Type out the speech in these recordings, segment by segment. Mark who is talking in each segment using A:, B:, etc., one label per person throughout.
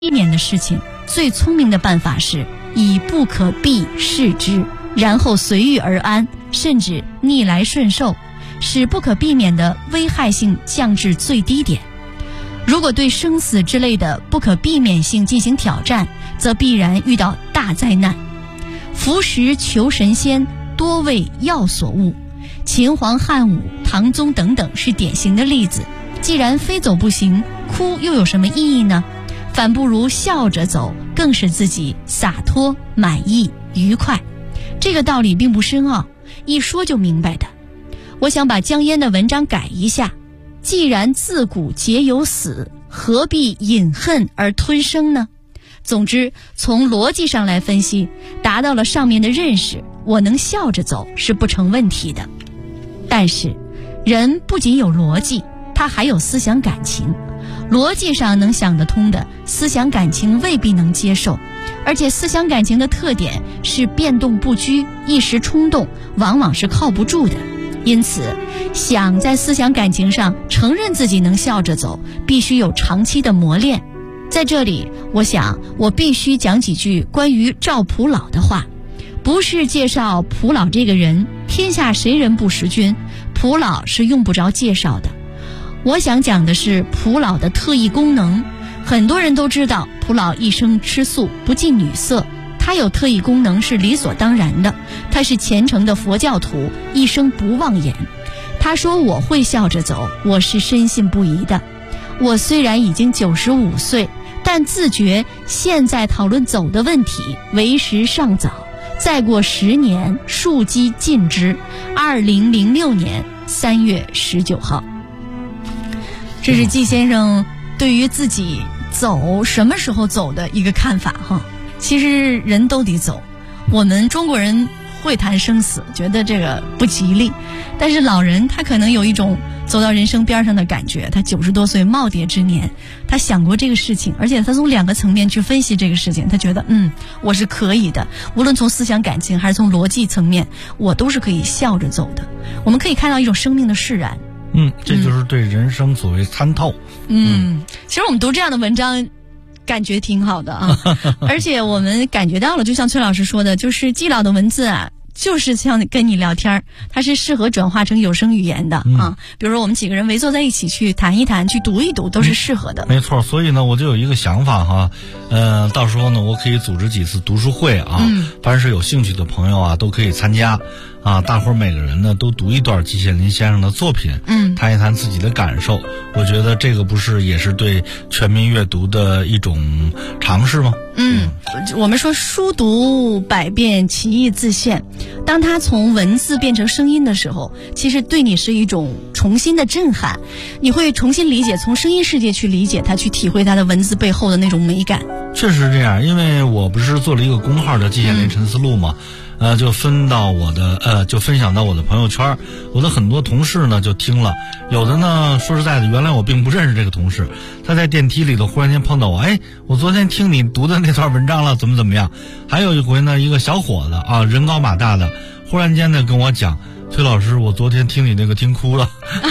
A: 避免的事情，最聪明的办法是以不可避视之，然后随遇而安，甚至逆来顺受，使不可避免的危害性降至最低点。如果对生死之类的不可避免性进行挑战，则必然遇到大灾难。服食求神仙，多为药所误。秦皇汉武、唐宗等等是典型的例子。既然非走不行，哭又有什么意义呢？反不如笑着走，更使自己洒脱、满意、愉快。这个道理并不深奥，一说就明白的。我想把江淹的文章改一下，既然自古皆有死，何必饮恨而吞生呢？总之，从逻辑上来分析，达到了上面的认识，我能笑着走是不成问题的。但是，人不仅有逻辑，他还有思想感情。逻辑上能想得通的，思想感情未必能接受，而且思想感情的特点是变动不居，一时冲动，往往是靠不住的。因此，想在思想感情上承认自己能笑着走，必须有长期的磨练。在这里，我想我必须讲几句关于赵普老的话，不是介绍普老这个人，天下谁人不识君，普老是用不着介绍的。我想讲的是普老的特异功能。很多人都知道普老一生吃素，不近女色，他有特异功能是理所当然的。他是虔诚的佛教徒，一生不妄言。他说我会笑着走，我是深信不疑的。我虽然已经95岁，但自觉现在讨论走的问题为时尚早，再过10年树基尽之。2006年3月19号。这是季先生对于自己走什么时候走的一个看法哈。其实人都得走，我们中国人会谈生死，觉得这个不吉利，但是老人他可能有一种走到人生边上的感觉。他90多岁耄耋之年，他想过这个事情，而且他从2个层面去分析这个事情，他觉得我是可以的，无论从思想感情还是从逻辑层面，我都是可以笑着走的。我们可以看到一种生命的释然。
B: 这就是对人生所谓参透。
A: 其实我们读这样的文章感觉挺好的啊而且我们感觉到了，就像崔老师说的，就是季老的文字啊，就是像跟你聊天，它是适合转化成有声语言的啊。比如说我们几个人围坐在一起去谈一谈，去读一读，都是适合的。
B: 没错，所以呢，我就有一个想法哈，到时候呢，我可以组织几次读书会啊，凡是有兴趣的朋友啊，都可以参加啊。大伙儿每个人呢，都读一段季羡林先生的作品，谈一谈自己的感受。我觉得这个不是也是对全民阅读的一种尝试吗？
A: 我们说书读百遍，其义自现。当它从文字变成声音的时候，其实对你是一种重新的震撼，你会重新理解，从声音世界去理解它，去体会它的文字背后的那种美感。
B: 确实是这样，因为我不是做了一个公号的季羡林沉思录嘛，就分享到我的朋友圈，我的很多同事呢就听了，有的呢说实在的，原来我并不认识这个同事，他在电梯里头忽然间碰到我，我昨天听你读的那段文章了，怎么样？还有一回呢，一个小伙子啊，人高马大的，忽然间呢跟我讲，崔老师，我昨天听你那个听哭了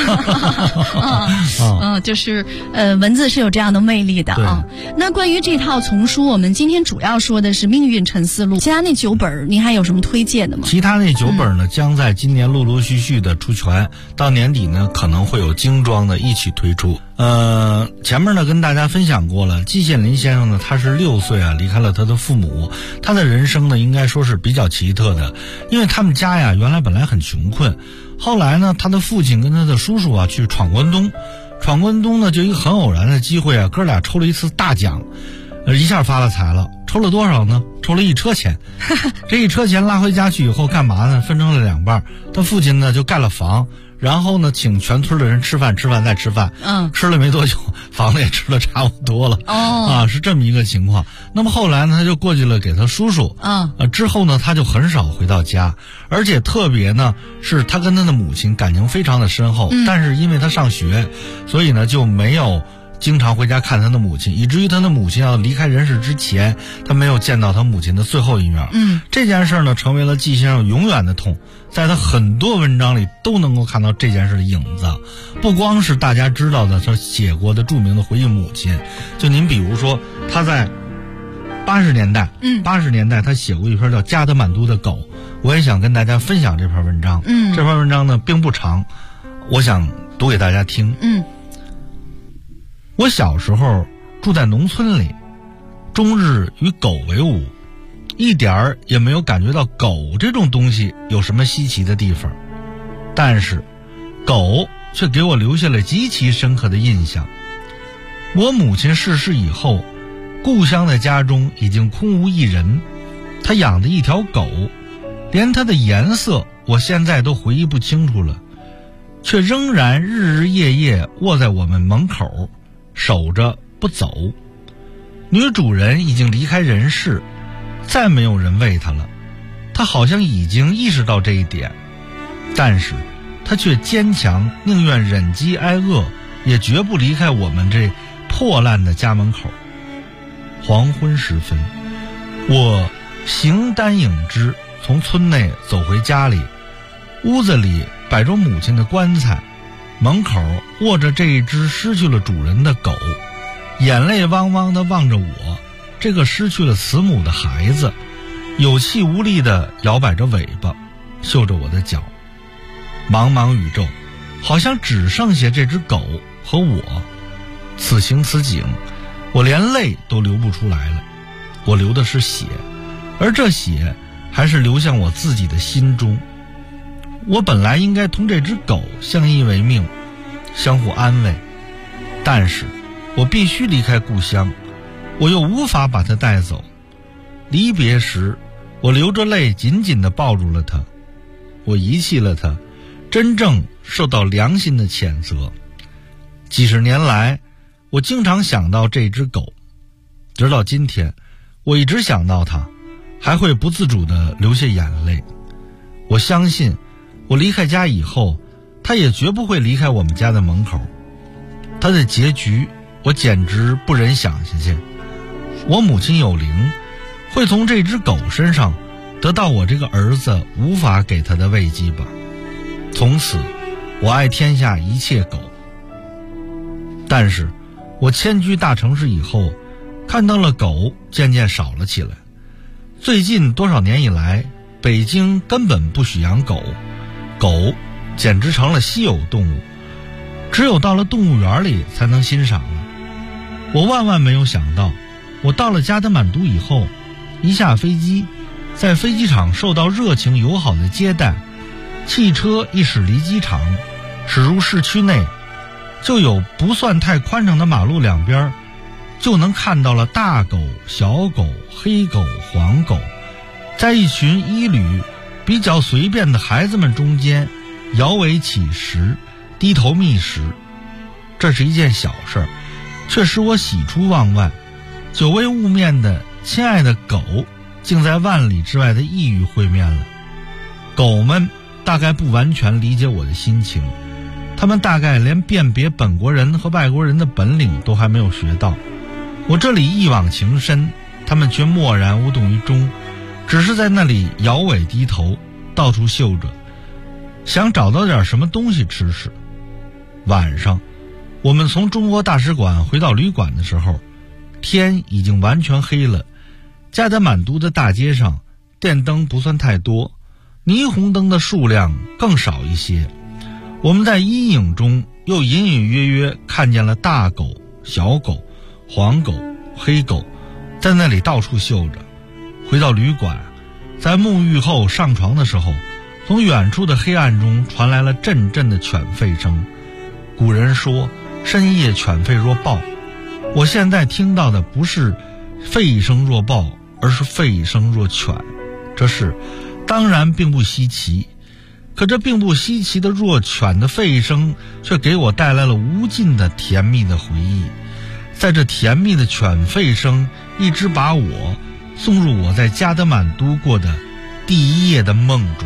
A: 就是文字是有这样的魅力的啊。那关于这套丛书，我们今天主要说的是命运沉思录，其他那9本您还有什么推荐的吗？
B: 其他那9本呢，将在今年陆陆续续的出全，到年底呢可能会有精装的一起推出。前面呢跟大家分享过了，季羡林先生呢，他是6岁离开了他的父母，他的人生呢应该说是比较奇特的，因为他们家呀原来本来很穷困，后来呢他的父亲跟他的叔叔去闯关东呢，就一个很偶然的机会哥俩抽了一次大奖，一下发了财了。抽了多少呢？抽了1车钱。这1车钱拉回家去以后干嘛呢？分成了2半。他父亲呢就盖了房，然后呢请全村的人吃饭再吃饭。吃了没多久，房子也吃了差不多了。是这么一个情况。那么后来呢，他就过去了给他叔叔。之后呢，他就很少回到家，而且特别呢是他跟他的母亲感情非常的深厚。但是因为他上学，所以呢就没有经常回家看他的母亲，以至于他的母亲要离开人世之前，他没有见到他母亲的最后一面。这件事呢，成为了季先生永远的痛，在他很多文章里都能够看到这件事的影子。不光是大家知道的他写过的著名的回忆母亲，就您比如说他在80年代他写过一篇叫《加德满都的狗》，我也想跟大家分享这篇文章。这篇文章呢并不长，我想读给大家听。我小时候住在农村里，终日与狗为伍，一点儿也没有感觉到狗这种东西有什么稀奇的地方，但是狗却给我留下了极其深刻的印象。我母亲逝世以后，故乡的家中已经空无一人，她养的一条狗，连它的颜色我现在都回忆不清楚了，却仍然日日夜夜卧在我们门口守着不走。女主人已经离开人世，再没有人喂她了，她好像已经意识到这一点，但是她却坚强，宁愿忍饥挨饿，也绝不离开我们这破烂的家门口。黄昏时分，我形单影只从村内走回家里，屋子里摆着母亲的棺材，门口卧着这一只失去了主人的狗，眼泪汪汪地望着我这个失去了慈母的孩子，有气无力地摇摆着尾巴，嗅着我的脚。茫茫宇宙好像只剩下这只狗和我，此情此景，我连泪都流不出来了。我流的是血，而这血还是流向我自己的心中。我本来应该同这只狗相依为命，相互安慰，但是我必须离开故乡，我又无法把它带走。离别时，我流着泪紧紧地抱住了它。我遗弃了它，真正受到良心的谴责。几十年来，我经常想到这只狗，直到今天，我一直想到它，还会不自主地流下眼泪。我相信我离开家以后，它也绝不会离开我们家的门口。它的结局我简直不忍想下去。我母亲有灵，会从这只狗身上得到我这个儿子无法给他的慰藉吧。从此我爱天下一切狗。但是我迁居大城市以后，看到了狗渐渐少了起来。最近多少年以来，北京根本不许养狗，狗简直成了稀有动物，只有到了动物园里才能欣赏了。我万万没有想到，我到了加德满都以后，一下飞机，在飞机场受到热情友好的接待，汽车一驶离机场，驶入市区内，就有不算太宽敞的马路两边，就能看到了大狗、小狗、黑狗、黄狗，在一群衣履比较随便的孩子们中间摇尾乞食，低头觅食。这是一件小事，却使我喜出望外。久未晤面的亲爱的狗，竟在万里之外的异域会面了。狗们大概不完全理解我的心情，他们大概连辨别本国人和外国人的本领都还没有学到。我这里一往情深，他们却默然无动于衷，只是在那里摇尾低头，到处嗅着，想找到点什么东西吃吃。晚上，我们从中国大使馆回到旅馆的时候，天已经完全黑了。加德满都的大街上，电灯不算太多，霓虹灯的数量更少一些。我们在阴影中又隐隐约约看见了大狗、小狗、黄狗、黑狗在那里到处嗅着。回到旅馆，在沐浴后上床的时候，从远处的黑暗中传来了阵阵的犬吠声。古人说深夜犬吠若豹，我现在听到的不是吠声若豹，而是吠声若犬。这事当然并不稀奇，可这并不稀奇的若犬的吠声却给我带来了无尽的甜蜜的回忆。在这甜蜜的犬吠声一直把我送入我在加德满都过的第一夜的梦中。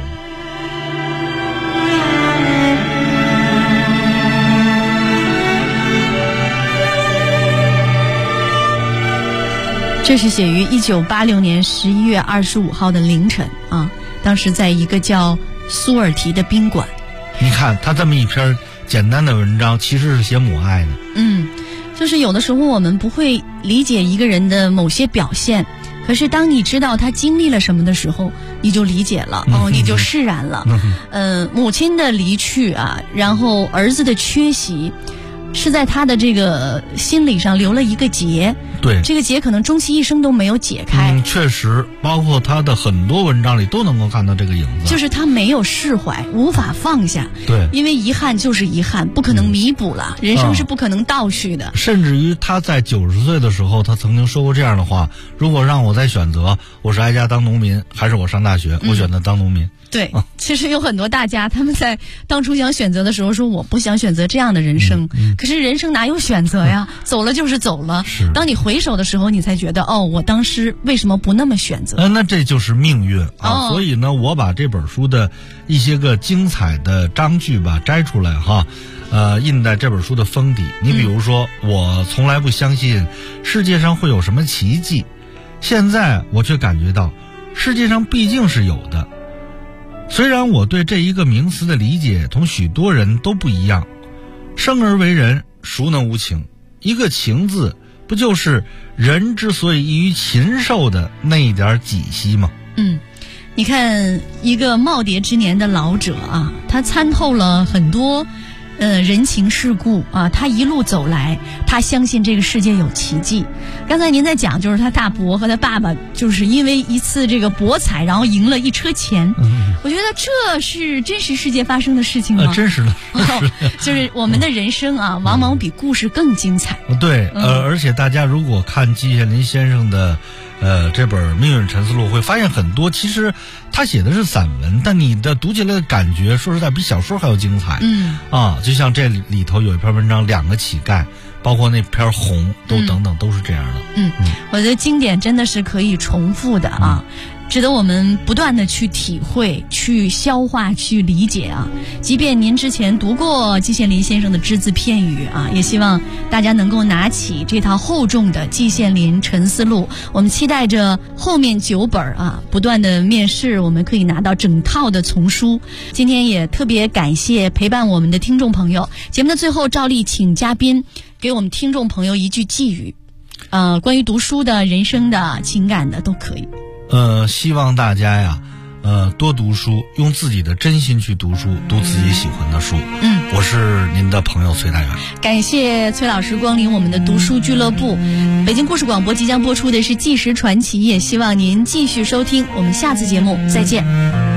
A: 这是写于1986年11月25号的凌晨啊，当时在一个叫苏尔提的宾馆。
B: 你看他这么一篇简单的文章，其实是写母爱的。
A: 就是有的时候我们不会理解一个人的某些表现，可是当你知道他经历了什么的时候，你就理解了，你就释然了。母亲的离去啊，然后儿子的缺席，是在他的这个心理上留了一个结。
B: 对，
A: 这个结可能终其一生都没有解开。
B: 确实，包括他的很多文章里都能够看到这个影子。
A: 就是他没有释怀，无法放下。
B: 对，
A: 因为遗憾就是遗憾，不可能弥补了，人生是不可能倒叙的。
B: 甚至于他在90岁的时候，他曾经说过这样的话：如果让我再选择，我是挨家当农民，还是我上大学，我选择当农民。
A: 对，其实有很多大家他们在当初想选择的时候说我不想选择这样的人生，可是人生哪有选择呀？走了就是走了。
B: 是，
A: 当你回首的时候，你才觉得我当时为什么不那么选择？
B: 那这就是命运啊！所以呢，我把这本书的一些个精彩的章句吧摘出来哈，印在这本书的封底。你比如说，我从来不相信世界上会有什么奇迹，现在我却感觉到世界上毕竟是有的。虽然我对这一个名词的理解同许多人都不一样，生而为人，孰能无情？一个情字，不就是人之所以异于禽兽的那一点几息吗？
A: 你看一个耄耋之年的老者啊，他参透了很多人情世故啊，他一路走来，他相信这个世界有奇迹。刚才您在讲，就是他大伯和他爸爸就是因为一次这个博彩，然后赢了一车钱。我觉得这是真实世界发生的事情吗？
B: 真实的，
A: 就是我们的人生啊，往往比故事更精彩。
B: 对，而且大家如果看季羡林先生的这本《命运沉思录》，会发现很多其实他写的是散文，但你的读起来的感觉，说实在比小说还要精彩。就像这里头有一篇文章《两个乞丐》，包括那篇《红》都等等，都是这样的。
A: 我觉得经典真的是可以重复的啊。值得我们不断的去体会、去消化、去理解啊！即便您之前读过季羡林先生的只字片语啊，也希望大家能够拿起这套厚重的《季羡林沉思录》，我们期待着后面9本啊，不断的面世，我们可以拿到整套的丛书。今天也特别感谢陪伴我们的听众朋友。节目的最后，照例请嘉宾给我们听众朋友一句寄语，关于读书的、人生的、情感的都可以。
B: 希望大家呀，多读书，用自己的真心去读书，读自己喜欢的书。我是您的朋友崔大元。
A: 感谢崔老师光临我们的读书俱乐部。北京故事广播即将播出的是《纪实传奇》，也希望您继续收听。我们下次节目再见。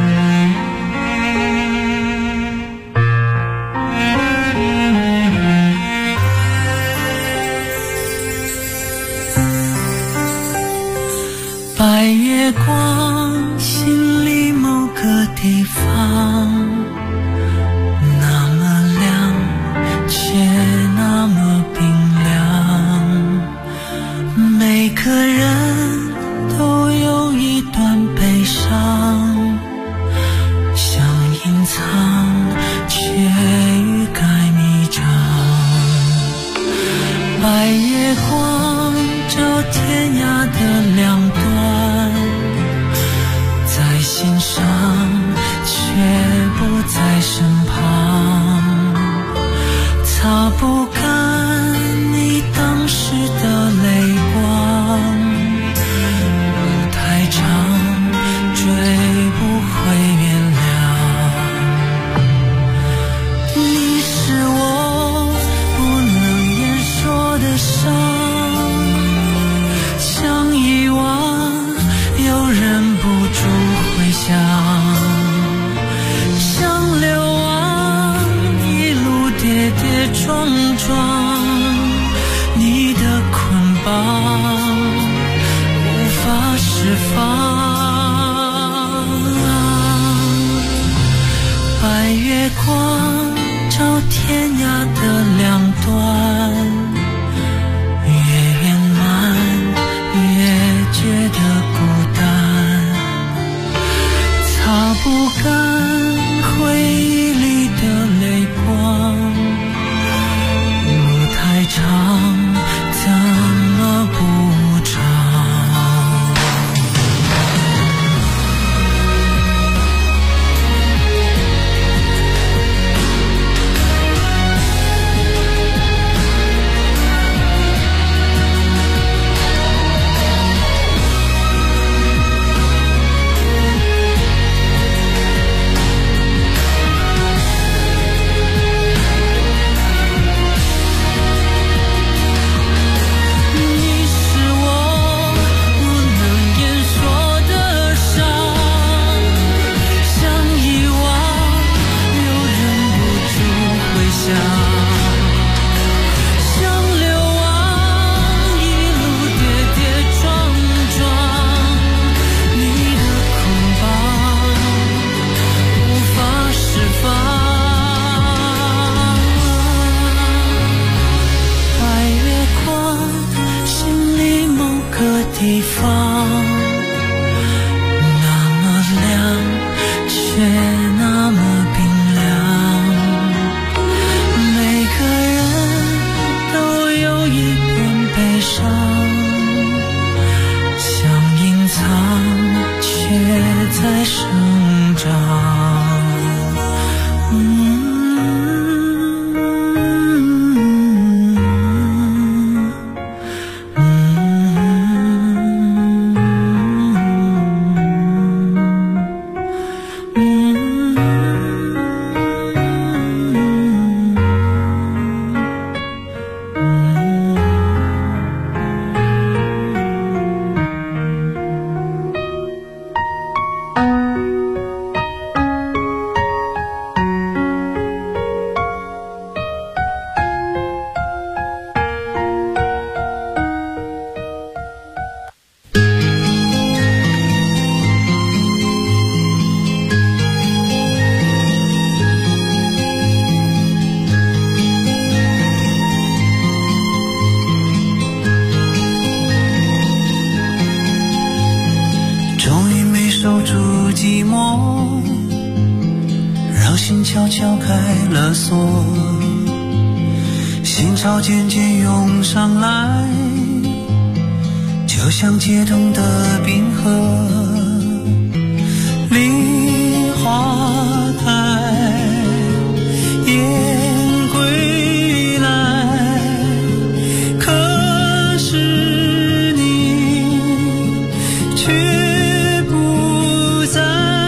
C: 白月光，心里某个地方，那么亮，却那么冰凉。每个人都有一段悲伤，想隐藏，却欲盖弥彰。白月光照天涯的两端，在心上却不在身旁，擦不干你当时的泪光，路太长，追不回原谅。你是我不能言说的伤，想遗忘又忍不住回想，想流亡一路跌跌撞撞，你的捆绑无法释放。白月光照天涯的两端，越圆满越觉得孤单，擦不干回忆里的泪光，路太长怎么不长。 地方，那么亮，却那么冰凉。每个人都有一片悲伤，想隐藏，却在生长。守住寂寞，让心悄悄开了锁，心潮渐渐涌上来，就像解冻的冰河。梨花开，雁归来，可是你却不在，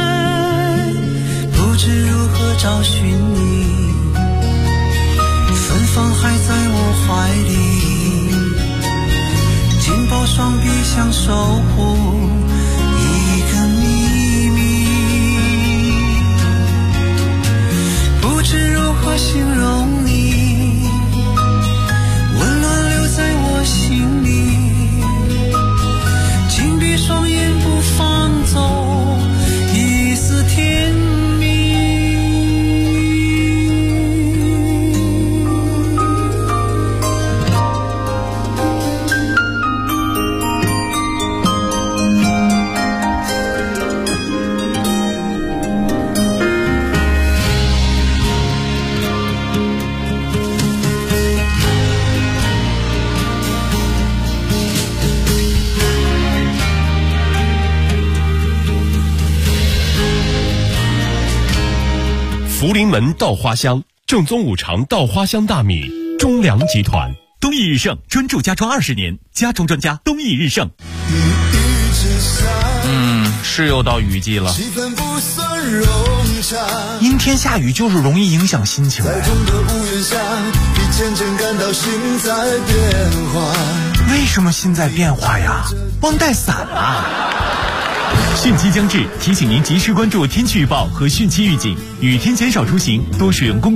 C: 不知如何找寻你，芬芳还在我怀里，紧抱双臂想守护一个秘密，不知如何形容你，温暖留在我心里，紧闭双眼不放走一丝甜蜜。
D: 福临门稻花香，正宗五常稻花香大米，中粮集团。
E: 东益日盛专注家装20年，家装专家东益日盛。
F: 是又到雨季了，
G: 气氛不算融洽，
F: 阴天下雨就是容易影响心情。
G: 在风的屋檐下，你渐渐感到心在变化。
F: 为什么心在变化呀？忘带伞了。
E: 汛期将至，提醒您及时关注天气预报和汛期预警，雨天减少出行，多使用公共